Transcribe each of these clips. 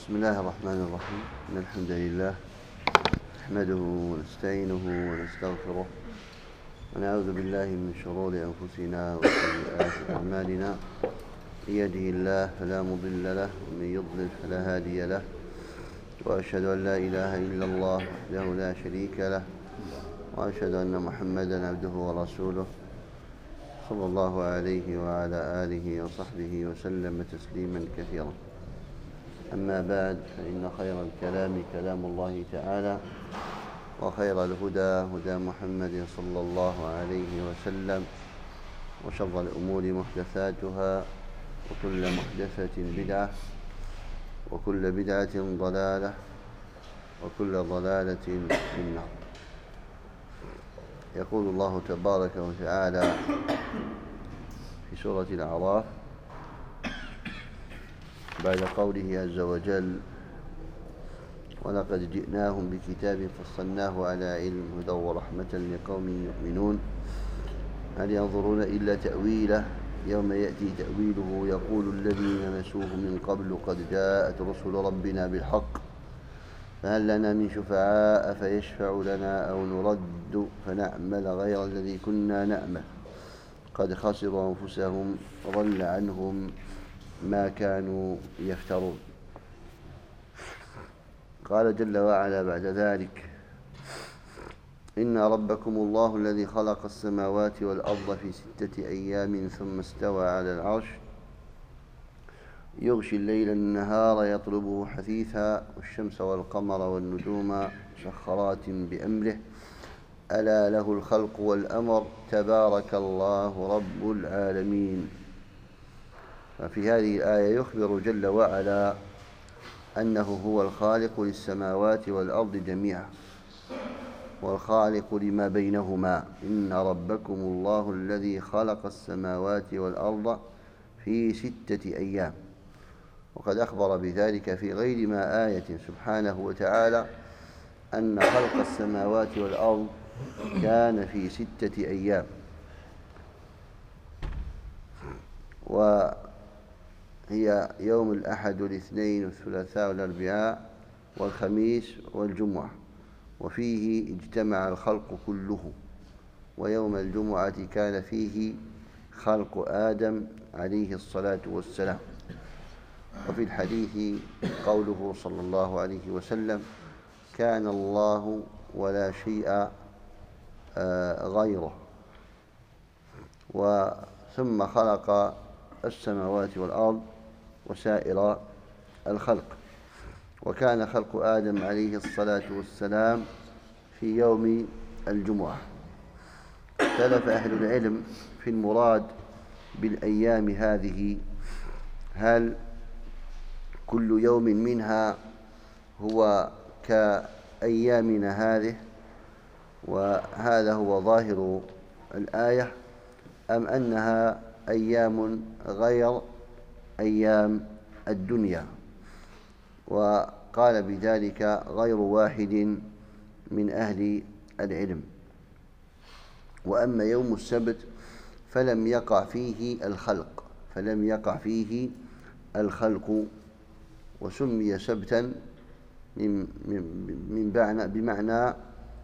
بسم الله الرحمن الرحيم. إن الحمد لله نحمده ونستعينه ونستغفره ونعوذ بالله من شرور أنفسنا وسيئات أعمالنا. من يهده الله فلا مضل له ومن يضلل فلا هادي له، وأشهد أن لا إله إلا الله وحده لا شريك له، وأشهد أن محمدا عبده ورسوله صلى الله عليه وعلى آله وصحبه وسلم تسليما كثيرا. أما بعد، فإن خير الكلام كلام الله تعالى، وخير الهدى هدى محمد صلى الله عليه وسلم، وشر الأمور محدثاتها، وكل محدثة بدعة، وكل بدعة ضلالة، وكل ضلالة في النار. يقول الله تبارك وتعالى في سورة الأعراف بعد قوله عز وجل: ولقد جئناهم بكتاب فصلناه على علم هدى ورحمة لقوم يؤمنون هل ينظرون إلا تأويله يوم يأتي تأويله يقول الذين نسوه من قبل قد جاءت رسل ربنا بالحق فهل لنا من شفعاء فيشفع لنا أو نرد فنعمل غير الذي كنا نعمل قد خسروا أنفسهم وضل عنهم ما كانوا يفترون. قال جل وعلا بعد ذلك: إن ربكم الله الذي خلق السماوات والأرض في 6 أيام ثم استوى على العرش يغشي الليل النهار يطلبه حثيثا والشمس والقمر والنجوم مسخرات بأمره ألا له الخلق والأمر تبارك الله رب العالمين. ففي هذه الآية يخبر جل وعلا أنه هو الخالق للسماوات والأرض جميعا والخالق لما بينهما. إن ربكم الله الذي خلق السماوات والأرض في 6 أيام، وقد أخبر بذلك في غير ما آية سبحانه وتعالى أن خلق السماوات والأرض كان في 6 أيام، وهي يوم الأحد والاثنين والثلاثاء والأربعاء والخميس والجمعة، وفيه اجتمع الخلق كله. ويوم الجمعة كان فيه خلق آدم عليه الصلاة والسلام. وفي الحديث قوله صلى الله عليه وسلم: كان الله ولا شيء غيره، ثم خلق السماوات والأرض وسائر الخلق. وكان خلق آدم عليه الصلاة والسلام في يوم الجمعة. اختلف أهل العلم في المراد بالأيام هذه، هل كل يوم منها هو كأيامنا هذه وهذا هو ظاهر الآية، أم أنها أيام غير أيام الدنيا؟ وقال بذلك غير واحد من أهل العلم. وأما يوم السبت فلم يقع فيه الخلق وسمي سبتا بمعنى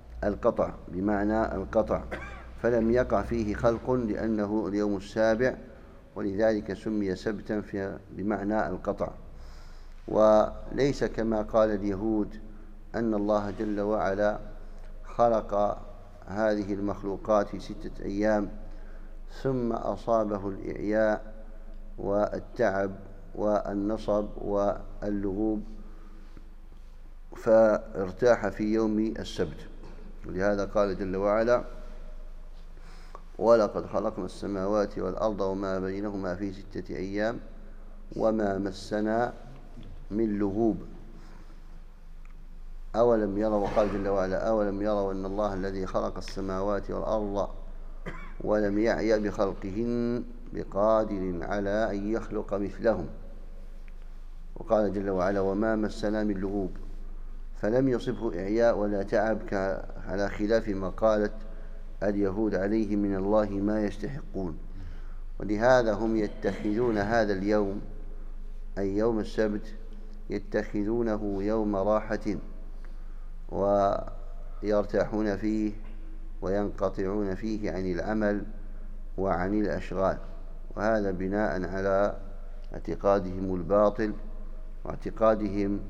القطع، فلم يقع فيه خلق لأنه اليوم السابع، ولذلك سمي سبتا بمعنى القطع. وليس كما قال اليهود أن الله جل وعلا خلق هذه المخلوقات في 6 أيام ثم أصابه الإعياء والتعب والنصب واللغوب فارتاح في يوم السبت. ولهذا قال جل وعلا: ولقد خلقنا السماوات والأرض وما بينهما في 6 أيام وما مسنا من لغوب أولم يروا. وقال جل وعلا: أولم يروا أن الله الذي خلق السماوات والأرض ولم يعي بخلقهن بقادر على أن يخلق مثلهم. وقال جل وعلا: وما مسنا من لغوب، فلم يصبه إعياء ولا تعب، على خلاف ما قالت اليهود عليه من الله ما يستحقون. ولهذا هم يتخذون هذا اليوم أي يوم السبت يتخذونه يوم راحة ويرتاحون فيه وينقطعون فيه عن العمل وعن الأشغال، وهذا بناء على اعتقادهم الباطل واعتقادهم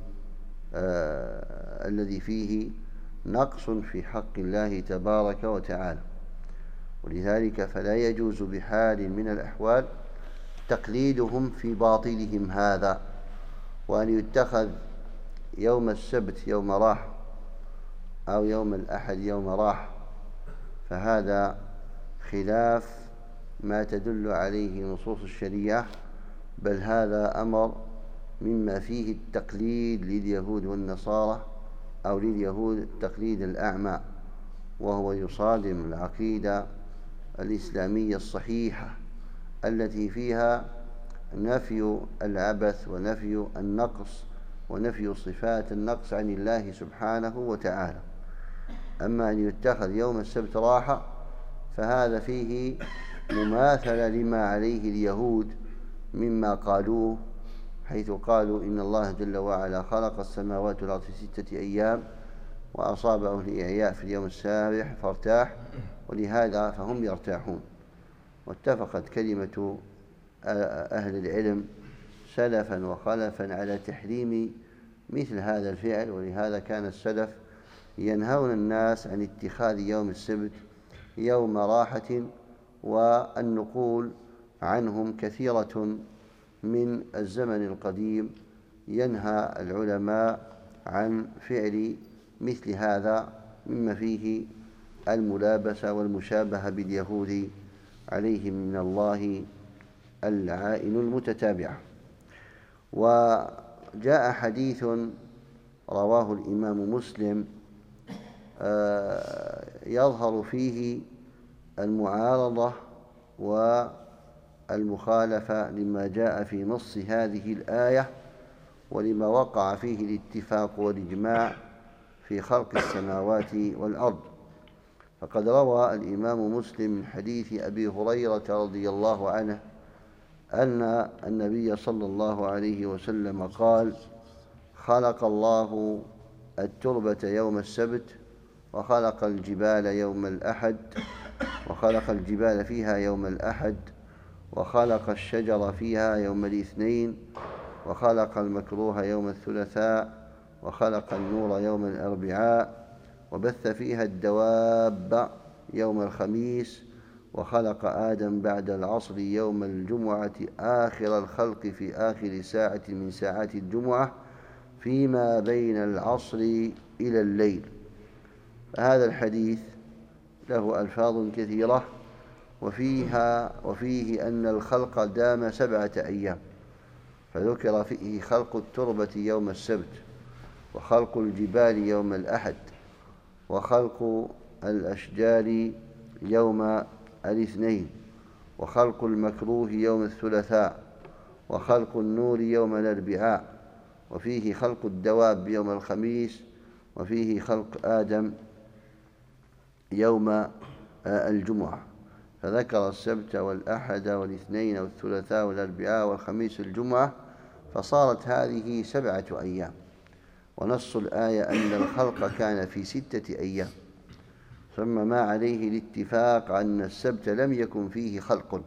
الذي فيه نقص في حق الله تبارك وتعالى. ولذلك فلا يجوز بحال من الأحوال تقليدهم في باطلهم هذا، وأن يتخذ يوم السبت يوم راحة أو يوم الأحد يوم راحة، فهذا خلاف ما تدل عليه نصوص الشريعة، بل هذا أمر مما فيه التقليد لليهود والنصارى، أو لليهود التقليد الأعمى، وهو يصادم العقيدة الإسلامية الصحيحة التي فيها نفي العبث ونفي النقص ونفي صفات النقص عن الله سبحانه وتعالى. أما أن يتخذ يوم السبت راحة فهذا فيه مماثلة لما عليه اليهود مما قالوه، حيث قالوا إن الله جل وعلا خلق السماوات والأرض في 6 أيام وأصابه الإعياء في اليوم السابع فارتاح، ولهذا فهم يرتاحون. واتفقت كلمة أهل العلم سلفا وخلفا على تحريم مثل هذا الفعل، ولهذا كان السلف ينهون الناس عن اتخاذ يوم السبت يوم راحة، والنقول عنهم كثيرة من الزمن القديم ينهى العلماء عن فعل مثل هذا، مما فيه الملابسة والمشابهة باليهود عليهم من الله اللعائن المتتابعة. وجاء حديث رواه الإمام مسلم يظهر فيه المعارضة والمخالفة لما جاء في نص هذه الآية، ولما وقع فيه الاتفاق والإجماع في خلق السماوات والأرض. فقد روى الإمام مسلم من حديث أبي هريرة رضي الله عنه أن النبي صلى الله عليه وسلم قال: خلق الله التربة يوم السبت، وخلق الجبال يوم الأحد، وخلق الجبال فيها يوم الأحد، وخلق الشجر فيها يوم الاثنين، وخلق المكروه يوم الثلاثاء، وخلق النور يوم الأربعاء، وبث فيها الدواب يوم الخميس، وخلق آدم بعد العصر يوم الجمعة آخر الخلق في آخر ساعة من ساعات الجمعة فيما بين العصر إلى الليل. هذا الحديث له ألفاظ كثيرة، وفيه أن الخلق دام 7 أيام، فذكر فيه خلق التربة يوم السبت، وخلق الجبال يوم الأحد، وخلق الأشجار يوم الاثنين، وخلق المكروه يوم الثلاثاء، وخلق النور يوم الأربعاء، وفيه خلق الدواب يوم الخميس، وفيه خلق آدم يوم الجمعة. فذكر السبت والأحد والاثنين والثلاثاء والأربعاء والخميس الجمعة، فصارت هذه 7 أيام. ونص الآية أن الخلق كان في 6 أيام، ثم ما عليه الاتفاق أن السبت لم يكن فيه خلق،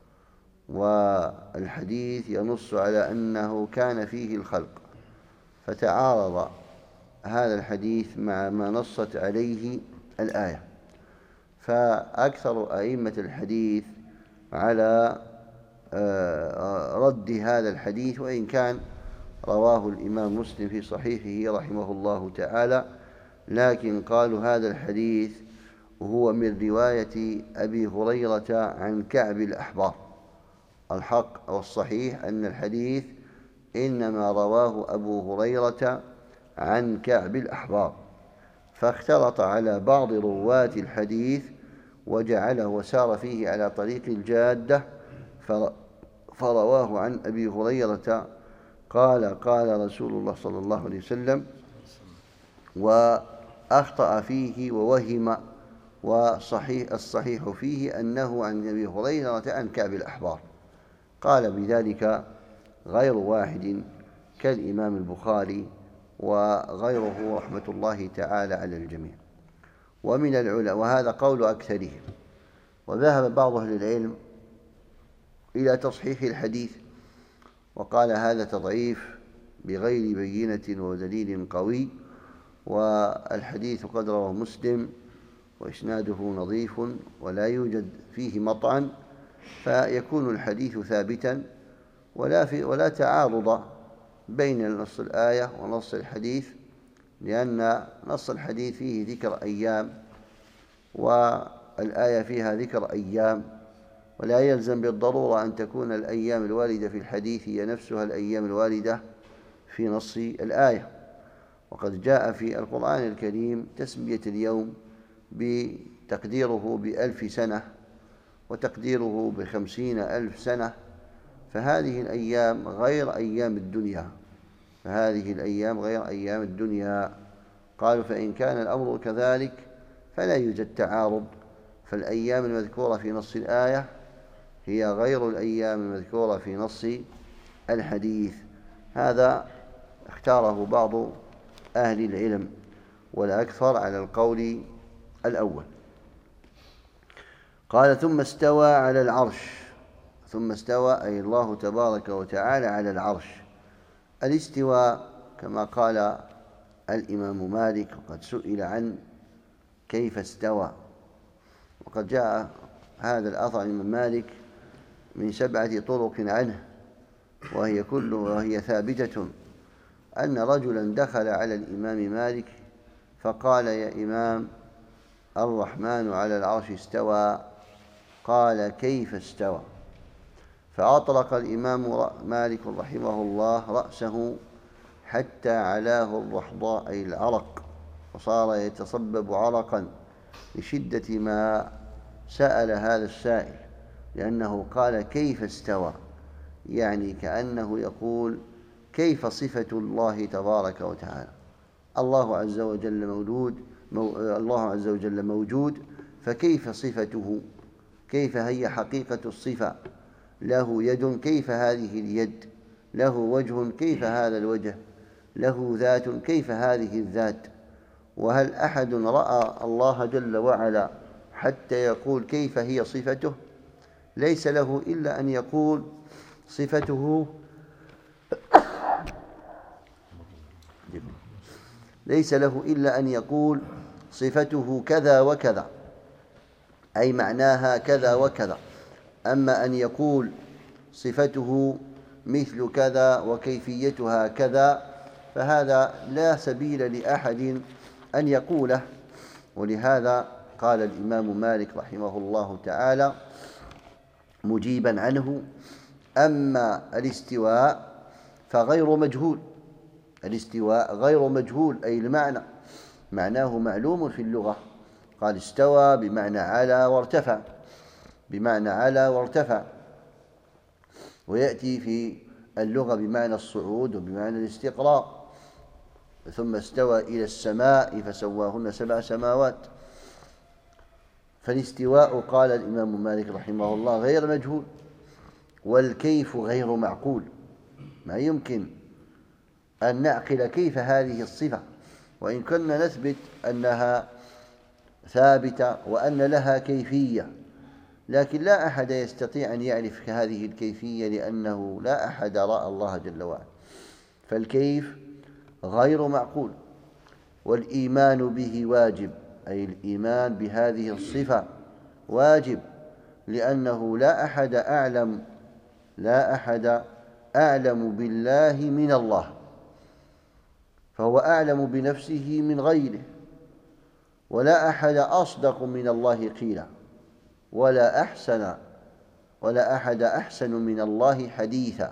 والحديث ينص على أنه كان فيه الخلق، فتعارض هذا الحديث مع ما نصت عليه الآية. فأكثر أئمة الحديث على رد هذا الحديث، وإن كان رواه الإمام مسلم في صحيحه رحمه الله تعالى، لكن قالوا هذا الحديث هو من رواية أبي هريرة عن كعب الأحبار. الحق والصحيح أن الحديث إنما رواه أبو هريرة عن كعب الأحبار، فاختلط على بعض رواة الحديث وجعله وسار فيه على طريق الجادة، فرواه عن أبي هريرة قال: قال رسول الله صلى الله عليه وسلم، وأخطأ فيه ووهم، الصحيح فيه أنه عن أبي هريرة عن كعب الأحبار. قال بذلك غير واحد كالإمام البخاري وغيره رحمة الله تعالى على الجميع. ومن العلماء، وهذا قول أكثرهم، وذهب بعض أهل العلم إلى تصحيح الحديث وقال هذا تضعيف بغير بينة ودليل قوي، والحديث قد رواه مسلم وإسناده نظيف ولا يوجد فيه مطعن، فيكون الحديث ثابتا ولا تعارض بين نص الآية ونص الحديث، لأن نص الحديث فيه ذكر أيام والآية فيها ذكر أيام، ولا يلزم بالضرورة أن تكون الأيام الواردة في الحديث هي نفسها الأيام الواردة في نص الآية. وقد جاء في القرآن الكريم تسمية اليوم بتقديره ب1000 سنة وتقديره ب50,000 سنة، فهذه الأيام غير أيام الدنيا. قالوا فإن كان الأمر كذلك فلا يوجد تعارض، فالأيام المذكورة في نص الآية هي غير الأيام المذكورة في نص الحديث. هذا اختاره بعض أهل العلم والأكثر على القول الأول. قال ثم استوى على العرش. ثم استوى أي الله تبارك وتعالى على العرش. الاستواء كما قال الإمام مالك، وقد سئل عن كيف استوى، وقد جاء هذا الأثر عن الإمام مالك من 7 طرق عنه، وهي ثابتة، أن رجلا دخل على الإمام مالك فقال يا إمام الرحمن على العرش استوى، قال كيف استوى؟ فأطلق الإمام مالك رحمه الله رأسه حتى علاه الرحضاء أي العرق، وصار يتصبب عرقا لشدة ما سأل هذا السائل، لأنه قال كيف استوى، يعني كأنه يقول كيف صفة الله تبارك وتعالى. الله عز وجل موجود، فكيف صفته؟ كيف هي حقيقة الصفة؟ له يد، كيف هذه اليد؟ له وجه، كيف هذا الوجه؟ له ذات، كيف هذه الذات؟ وهل أحد رأى الله جل وعلا حتى يقول كيف هي صفته؟ ليس له إلا أن يقول صفته كذا وكذا، أي معناها كذا وكذا. أما أن يقول صفته مثل كذا وكيفيتها كذا، فهذا لا سبيل لأحد أن يقوله. ولهذا قال الإمام مالك رحمه الله تعالى مجيبا عنه: أما الاستواء فغير مجهول. الاستواء غير مجهول، أي المعنى معناه معلوم في اللغة. قال استوى بمعنى علا وارتفع، ويأتي في اللغة بمعنى الصعود وبمعنى الاستقرار. ثم استوى إلى السماء فسواهن 7 سماوات. فالاستواء قال الإمام مالك رحمه الله غير مجهول، والكيف غير معقول. ما يمكن أن نعقل كيف هذه الصفة، وإن كنا نثبت أنها ثابتة وأن لها كيفية، لكن لا أحد يستطيع أن يعرف هذه الكيفية، لأنه لا أحد رأى الله جل وعلا. فالكيف غير معقول. والإيمان به واجب، أي الإيمان بهذه الصفة واجب، لأنه لا أحد أعلم بالله من الله، فهو أعلم بنفسه من غيره، ولا أحد أصدق من الله قيلا، ولا أحد أحسن من الله حديثا.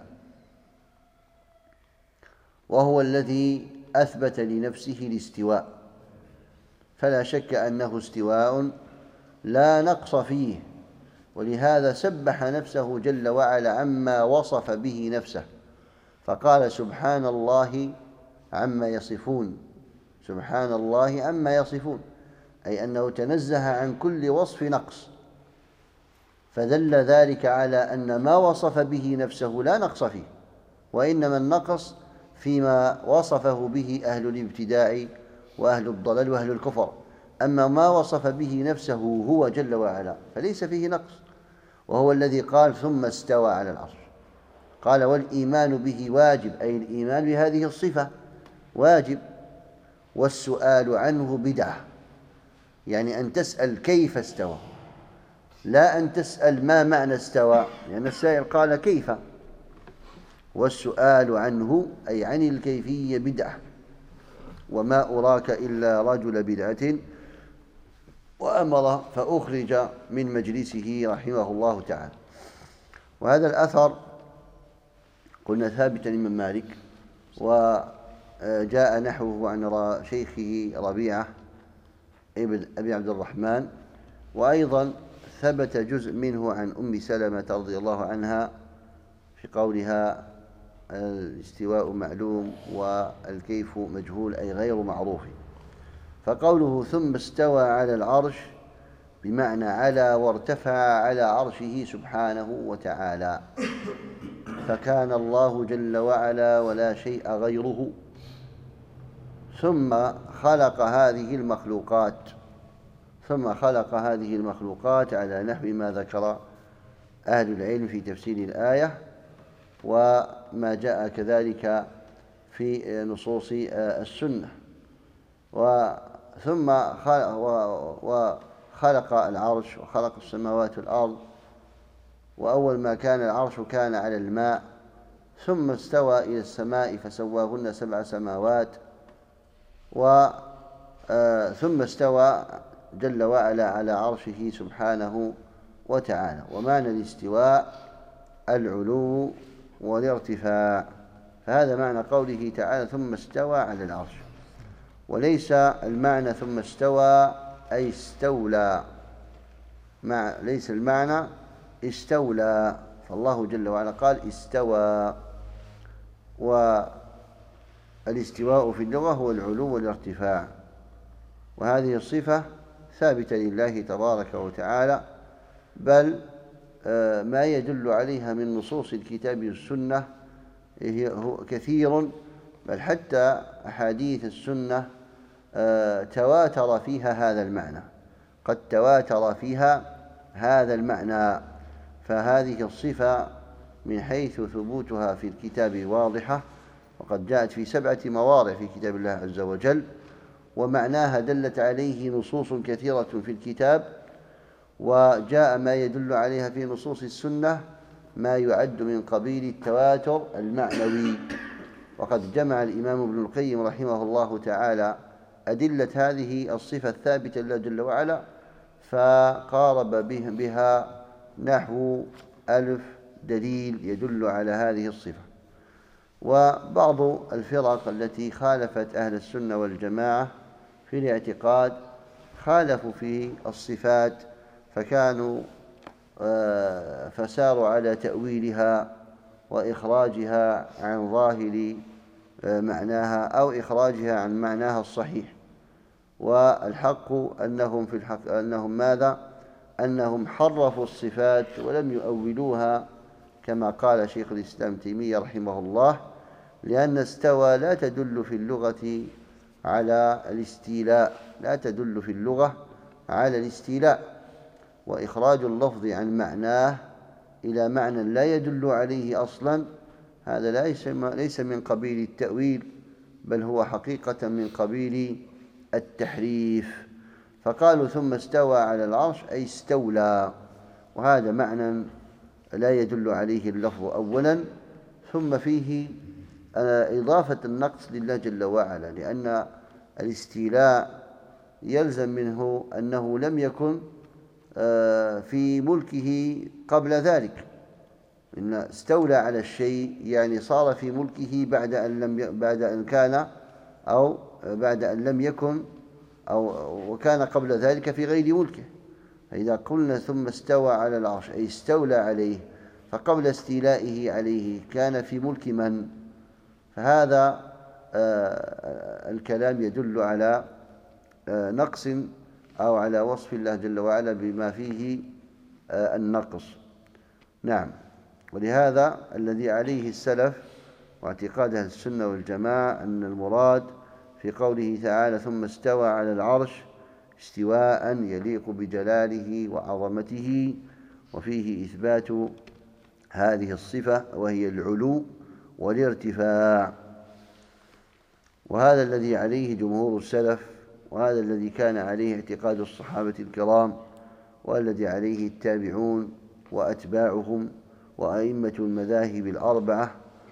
وهو الذي أثبت لنفسه الاستواء، فلا شك أنه استواء لا نقص فيه، ولهذا سبح نفسه جل وعلا عما وصف به نفسه، فقال سبحان الله عما يصفون. سبحان الله عما يصفون، أي أنه تنزه عن كل وصف نقص، فدل ذلك على أن ما وصف به نفسه لا نقص فيه، وإنما النقص فيما وصفه به أهل الابتداع وأهل الضلال وأهل الكفر. أما ما وصف به نفسه هو جل وعلا فليس فيه نقص، وهو الذي قال ثم استوى على العرش. قال والإيمان به واجب، أي الإيمان بهذه الصفة واجب، والسؤال عنه بدعة، يعني أن تسأل كيف استوى، لا أن تسأل ما معنى استوى، لأن السائل قال كيف، والسؤال عنه أي عن الكيفية بدعة. وما أراك إلا رجل بدعة، وأمر فأخرج من مجلسه رحمه الله تعالى. وهذا الأثر قلنا ثابتا من مالك، وجاء نحوه عن شيخه ربيعة ابن أبي عبد الرحمن، وأيضا ثبت جزء منه عن أم سلمة رضي الله عنها في قولها الاستواء معلوم والكيف مجهول، أي غير معروف. فقوله ثم استوى على العرش بمعنى علا وارتفع على عرشه سبحانه وتعالى، فكان الله جل وعلا ولا شيء غيره، ثم خلق هذه المخلوقات على نحو ما ذكر أهل العلم في تفسير الآية، وما جاء كذلك في نصوص السنة. ثم وخلق العرش وخلق السماوات والأرض، وأول ما كان العرش كان على الماء، ثم استوى إلى السماء فسواهن 7 سماوات، ثم استوى جل وعلا على عرشه سبحانه وتعالى. ومعنى الاستواء العلو والارتفاع، فهذا معنى قوله تعالى ثم استوى على العرش، وليس المعنى ثم استوى أي استولى، ليس المعنى استولى، فالله جل وعلا قال استوى. والاستواء في اللغة هو العلو والارتفاع، وهذه الصفة ثابتة لله تبارك وتعالى، بل ما يدل عليها من نصوص الكتاب والسنة كثير، بل حتى أحاديث السنة تواتر فيها هذا المعنى، قد تواتر فيها هذا المعنى. فهذه الصفة من حيث ثبوتها في الكتاب واضحة، وقد جاءت في 7 مواضع في كتاب الله عز وجل، ومعناها دلت عليه نصوص كثيرة في الكتاب، وجاء ما يدل عليها في نصوص السنة ما يعد من قبيل التواتر المعنوي. وقد جمع الإمام ابن القيم رحمه الله تعالى أدلة هذه الصفة الثابتة لله جل وعلا، فقارب بها نحو 1000 دليل يدل على هذه الصفة. وبعض الفرق التي خالفت أهل السنة والجماعة في الاعتقاد خالفوا في الصفات، فساروا على تأويلها وإخراجها عن ظاهر معناها أو إخراجها عن معناها الصحيح. والحق أنهم ماذا؟ أنهم حرفوا الصفات ولم يؤولوها كما قال شيخ الإسلام تيمية رحمه الله، لأن استوى لا تدل في اللغة على الاستيلاء، لا تدل في اللغة على الاستيلاء، وإخراج اللفظ عن معناه إلى معنى لا يدل عليه أصلا، هذا ليس من قبيل التأويل، بل هو حقيقة من قبيل التحريف. فقالوا ثم استوى على العرش أي استولى، وهذا معنى لا يدل عليه اللفظ أولا، ثم فيه إضافة النقص لله جل وعلا، لأن الاستيلاء يلزم منه أنه لم يكن في ملكه قبل ذلك، إن استولى على الشيء يعني صار في ملكه بعد أن كان أو بعد أن لم يكن، وكان قبل ذلك في غير ملكه. فإذا قلنا ثم استوى على العرش أي استولى عليه، فقبل استيلائه عليه كان في ملك من؟ فهذا الكلام يدل على نقص أو على وصف الله جل وعلا بما فيه النقص. نعم، ولهذا الذي عليه السلف واعتقاد أهل السنة والجماعة أن المراد في قوله تعالى ثم استوى على العرش استواء يليق بجلاله وعظمته، وفيه إثبات هذه الصفة وهي العلو والارتفاع. وهذا الذي عليه جمهور السلف، وهذا الذي كان عليه اعتقاد الصحابة الكرام، والذي عليه التابعون وأتباعهم وأئمة المذاهب الأربعة،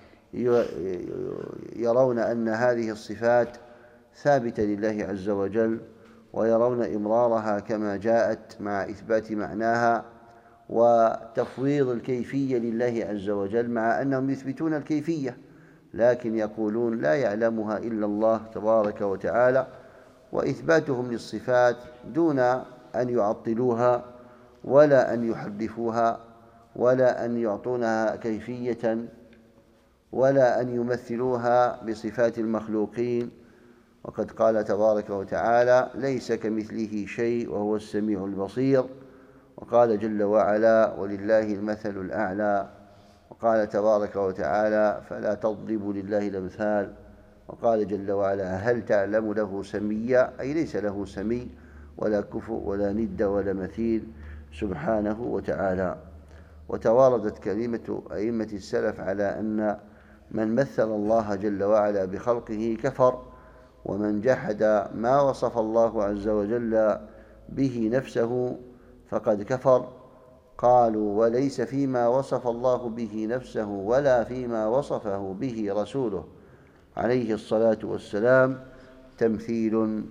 يرون أن هذه الصفات ثابتة لله عز وجل، ويرون إمرارها كما جاءت مع إثبات معناها وتفويض الكيفية لله عز وجل، مع أنهم يثبتون الكيفية لكن يقولون لا يعلمها إلا الله تبارك وتعالى، وإثباتهم للصفات دون أن يعطلوها ولا أن يحرفوها ولا أن يعطونها كيفية ولا أن يمثلوها بصفات المخلوقين. وقد قال تبارك وتعالى ليس كمثله شيء وهو السميع البصير، وقال جل وعلا ولله المثل الأعلى، وقال تبارك وتعالى فلا تضربوا لله الأمثال، وقال جل وعلا هل تعلم له سميا، أي ليس له سمي ولا كفؤ ولا ند ولا مثيل سبحانه وتعالى. وتواردت كلمة أئمة السلف على أن من مثل الله جل وعلا بخلقه كفر، ومن جحد ما وصف الله عز وجل به نفسه فقد كفر. قالوا وليس فيما وصف الله به نفسه ولا فيما وصفه به رسوله عليه الصلاة والسلام تمثيل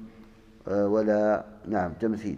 تمثيل.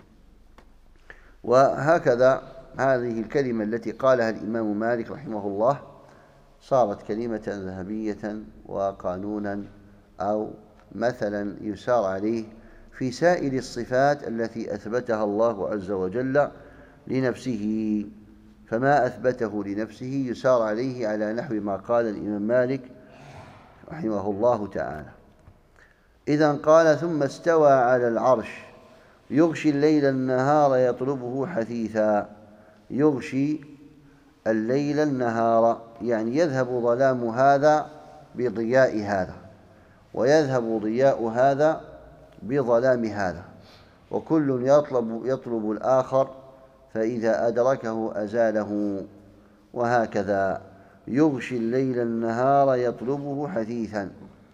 وهكذا هذه الكلمة التي قالها الإمام مالك رحمه الله صارت كلمة ذهبية وقانونا أو مثلا يسار عليه في سائر الصفات التي أثبتها الله عز وجل لنفسه، فما أثبته لنفسه يسار عليه على نحو ما قال الإمام مالك رحمه الله تعالى. إذن قال ثم استوى على العرش يغشي الليل النهار يطلبه حثيثا. يغشي الليل النهار يعني يذهب ظلام هذا بضياء هذا، ويذهب ضياء هذا بظلام هذا، وكل يطلب الآخر، فإذا أدركه أزاله. وهكذا يغشي الليل النهار يطلبه حثيثا.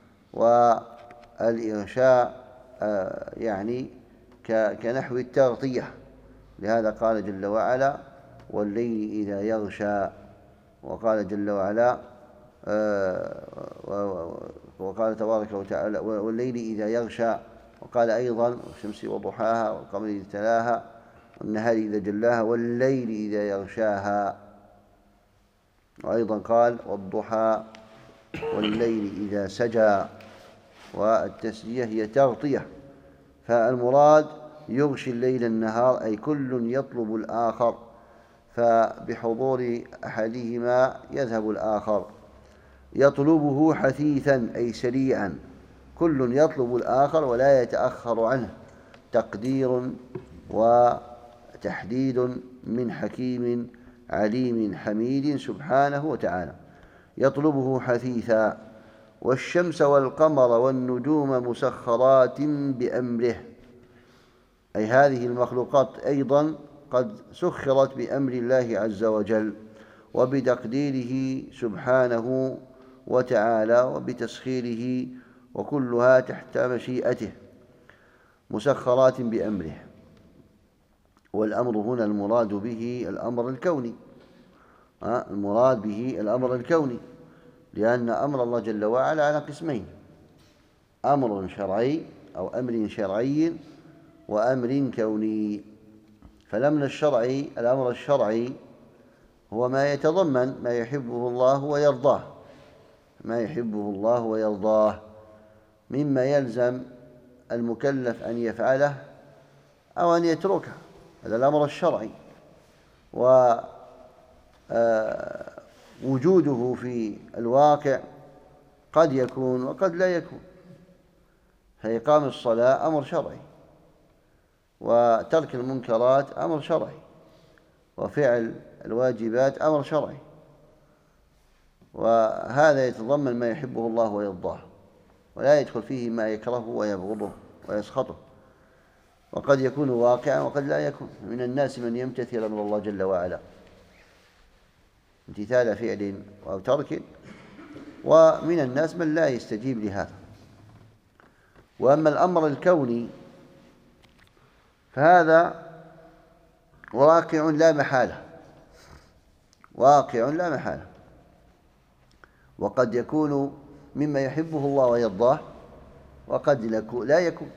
والإغشاء يعني كنحو التغطية، لهذا قال جل وعلا والليل إذا يغشى، وقال جل وعلا وقال تبارك وتعالى والليل إذا يغشى، وقال أيضا والشمس وضحاها والقمر إذا تلاها والنهار إذا جلاها والليل إذا يغشاها، وأيضا قال والضحى والليل إذا سجى. والتسجية هي تغطية، فالمراد يغشي الليل النهار أي كل يطلب الآخر، فبحضور أحدهما يذهب الآخر. يطلبه حثيثا أي سريعا، كل يطلب الآخر ولا يتأخر عنه، تقدير وتحديد من حكيم عليم حميد سبحانه وتعالى. يطلبه حثيثا. والشمس والقمر والنجوم مسخرات بأمره، أي هذه المخلوقات أيضا قد سخرت بأمر الله عز وجل وبتقديره سبحانه وتعالى وبتسخيره، وكلها تحت مشيئته مسخرات بأمره. والأمر هنا المراد به الأمر الكوني، المراد به الأمر الكوني، لأن أمر الله جل وعلا على قسمين: أمر شرعي أو أمر شرعي وأمر كوني. فالأمر الشرعي، الأمر الشرعي هو ما يتضمن ما يحبه الله ويرضاه، ما يحبه الله ويرضاه مما يلزم المكلف أن يفعله أو أن يتركه، هذا الأمر الشرعي. ووجوده في الواقع قد يكون وقد لا يكون، فإقام الصلاة أمر شرعي، وترك المنكرات أمر شرعي، وفعل الواجبات أمر شرعي. وهذا يتضمن ما يحبه الله ويرضاه، ولا يدخل فيه ما يكرهه ويبغضه ويسخطه، وقد يكون واقعا وقد لا يكون. من الناس من يمتثل أمر الله جل وعلا امتثال فعل أو ترك، ومن الناس من لا يستجيب لهذا. وأما الأمر الكوني فهذا واقع لا محالة، واقع لا محالة، وقد يكون مما يحبه الله ويرضاه وقد لا يكون.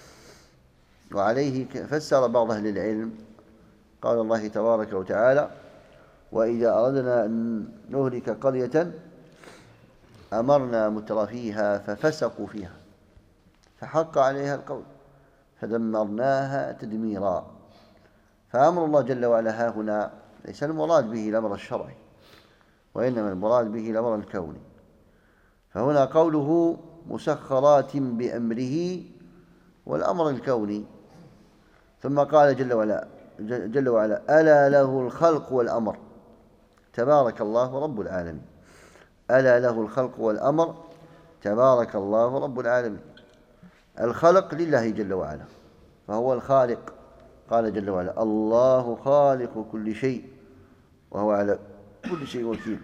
وعليه فسر بعض أهل العلم قال الله تبارك وتعالى: وإذا أردنا أن نهلك قرية أمرنا مترفيها ففسقوا فيها فحق عليها القول فدمرناها تدميرا. فأمر الله جل وعلا ها هنا ليس المراد به الأمر الشرعي، وإنما المراد به الأمر الكوني. فهنا قوله مسخرات بأمره والأمر الكوني، ثم قال جل وعلا: ألا له الخلق والأمر تبارك الله رب العالمين. ألا له الخلق والأمر تبارك الله رب العالمين. الخلق لله جل وعلا، فهو الخالق. قال جل وعلا: الله خالق كل شيء وهو على كل شيء وكيل.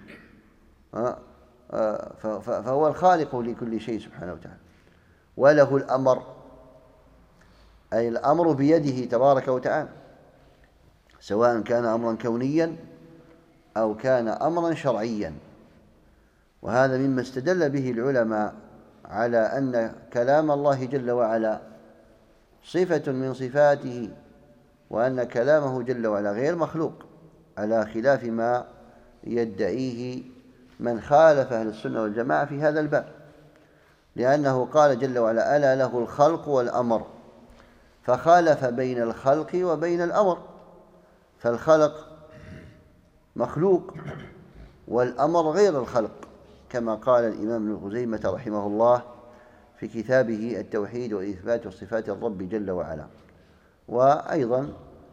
فهو الخالق لكل شيء سبحانه وتعالى. وله الأمر، أي الأمر بيده تبارك وتعالى، سواء كان أمرا كونيا أو كان أمرا شرعيا. وهذا مما استدل به العلماء على أن كلام الله جل وعلا صفة من صفاته، وأن كلامه جل وعلا غير مخلوق، على خلاف ما يدعيه من خالف أهل السنة والجماعة في هذا الباب، لأنه قال جل وعلا: ألا له الخلق والأمر، فخالف بين الخلق وبين الأمر. فالخلق مخلوق والأمر غير الخلق، كما قال الإمام ابن خزيمة رحمه الله في كتابه التوحيد وإثبات صفات الرب جل وعلا. وأيضا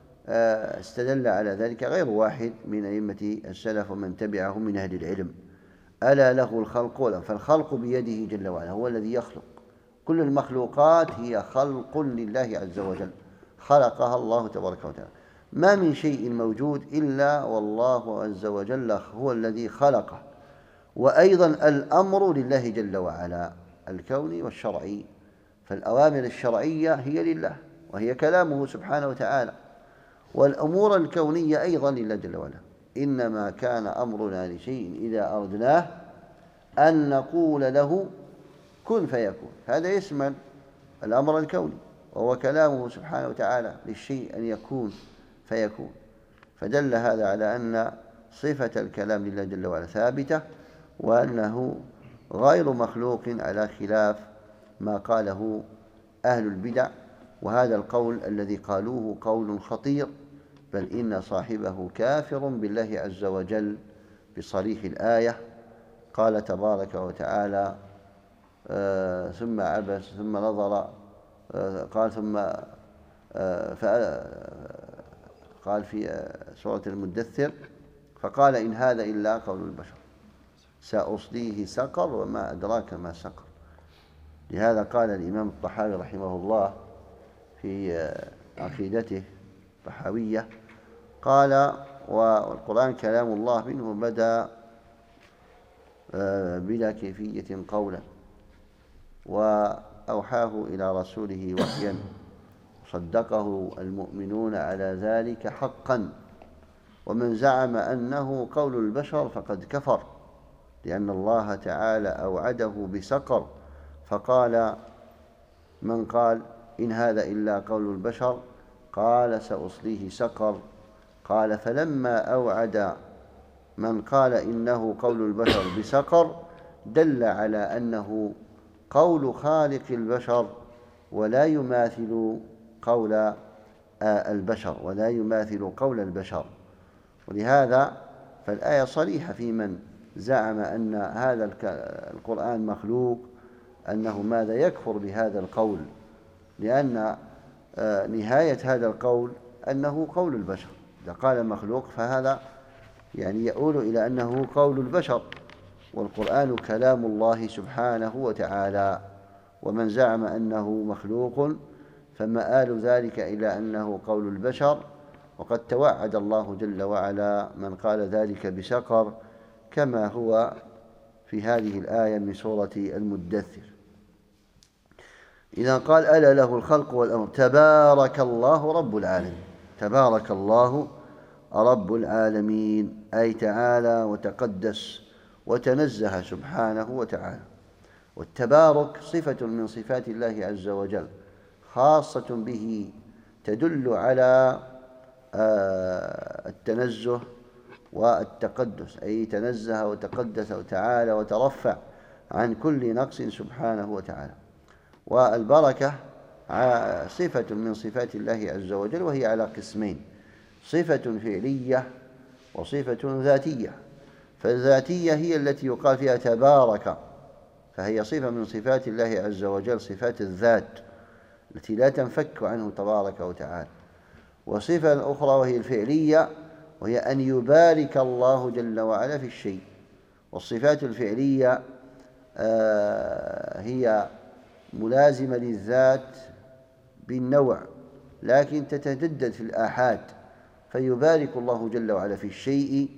استدل على ذلك غير واحد من أئمة السلف ومن تبعهم من أهل العلم. ألا له الخلق والأمر، فالخلق بيده جل وعلا، هو الذي يخلق. كل المخلوقات هي خلق لله عز وجل، خلقها الله تبارك وتعالى. ما من شيء موجود إلا والله عز وجل هو الذي خلقه. وأيضا الأمر لله جل وعلا، الكوني والشرعي. فالأوامر الشرعية هي لله وهي كلامه سبحانه وتعالى، والأمور الكونية أيضا لله جل وعلا. إنما كان أمرنا لشيء إذا أردناه أن نقول له كن فيكون. هذا يشمل الأمر الكوني، وهو كلامه سبحانه وتعالى للشيء أن يكون فيكون. فدل هذا على أن صفة الكلام لله جل وعلا ثابتة، وأنه غير مخلوق، على خلاف ما قاله أهل البدع. وهذا القول الذي قالوه قول خطير، بل إن صاحبه كافر بالله عز وجل بصريح الآية. قال تبارك وتعالى: ثم عبس ثم نظر، قال قال في سورة المدثر: فقال إن هذا إلا قول البشر سأصليه سقر وما أدراك ما سقر. لهذا قال الإمام الطحاوي رحمه الله في عقيدته الطحاوية، قال: والقرآن كلام الله منه بدأ بلا كيفية قولا، وأوحاه إلى رسوله وحيا، صدقه المؤمنون على ذلك حقا. ومن زعم أنه قول البشر فقد كفر، لأن الله تعالى أوعده بسقر. فقال من قال إن هذا إلا قول البشر قال سأصليه سقر. قال: فلما أوعد من قال إنه قول البشر بسقر دل على أنه قول خالق البشر، ولا يماثل قول البشر، ولا يماثل قول البشر. ولهذا فالآية صريحة في من زعم أن هذا القرآن مخلوق، أنه ماذا يكفر بهذا القول، لأن نهاية هذا القول أنه قول البشر. إذا قال مخلوق فهذا يعني يؤول إلى أنه قول البشر، والقرآن كلام الله سبحانه وتعالى. ومن زعم أنه مخلوق فمآل ذلك إلى أنه قول البشر، وقد توعد الله جل وعلا من قال ذلك بسقر، كما هو في هذه الآية من سورة المدثر. إذا قال ألا له الخلق والأمر تبارك الله رب العالمين، تبارك الله رب العالمين، أي تعالى وتقدس وتنزه سبحانه وتعالى. والتبارك صفة من صفات الله عز وجل خاصة به، تدل على التنزه والتقدس، أي تنزه وتقدس وتعالى وترفع عن كل نقص سبحانه وتعالى. والبركة صفة من صفات الله عز وجل، وهي على قسمين: صفة فعلية وصفة ذاتية. فالذاتية هي التي يقال فيها تبارك، فهي صفة من صفات الله عز وجل، صفات الذات التي لا تنفك عنه تبارك وتعالى. وصفة أخرى وهي الفعلية، وهي أن يبارك الله جل وعلا في الشيء. والصفات الفعلية هي ملازمة للذات بالنوع، لكن تتجدد في الآحاد، فيبارك الله جل وعلا في الشيء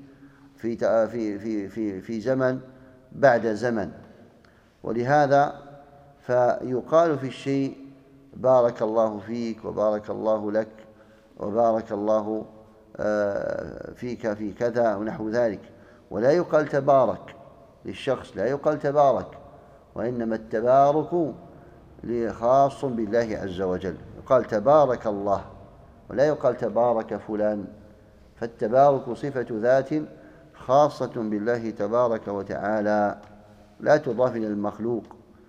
في زمن بعد زمن. ولهذا فيقال في الشيء بارك الله فيك، وبارك الله لك، وبارك الله فيك في كذا ونحو ذلك. ولا يقال تبارك للشخص، لا يقال تبارك، وإنما التبارك خاص بالله عز وجل، يقال تبارك الله ولا يقال تبارك فلان. فالتبارك صفة ذات خاصة بالله تبارك وتعالى، لا تضاف إلى المخلوق.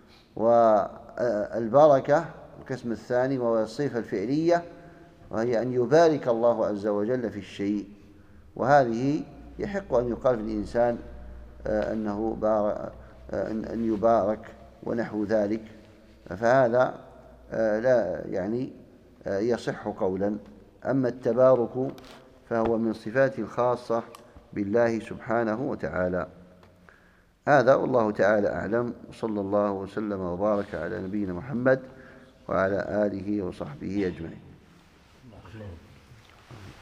والبركة القسم الثاني وهو الصفة الفعلية، وهي أن يبارك الله عز وجل في الشيء، وهذه يحق أن يقال في الإنسان أنه أن يبارك ونحو ذلك، فهذا لا يعني يصح قولا. أما التبارك فهو من صفات الخاصة بالله سبحانه وتعالى. هذا والله تعالى أعلم، صلى الله وسلم وبارك على نبينا محمد وعلى آله وصحبه أجمعين.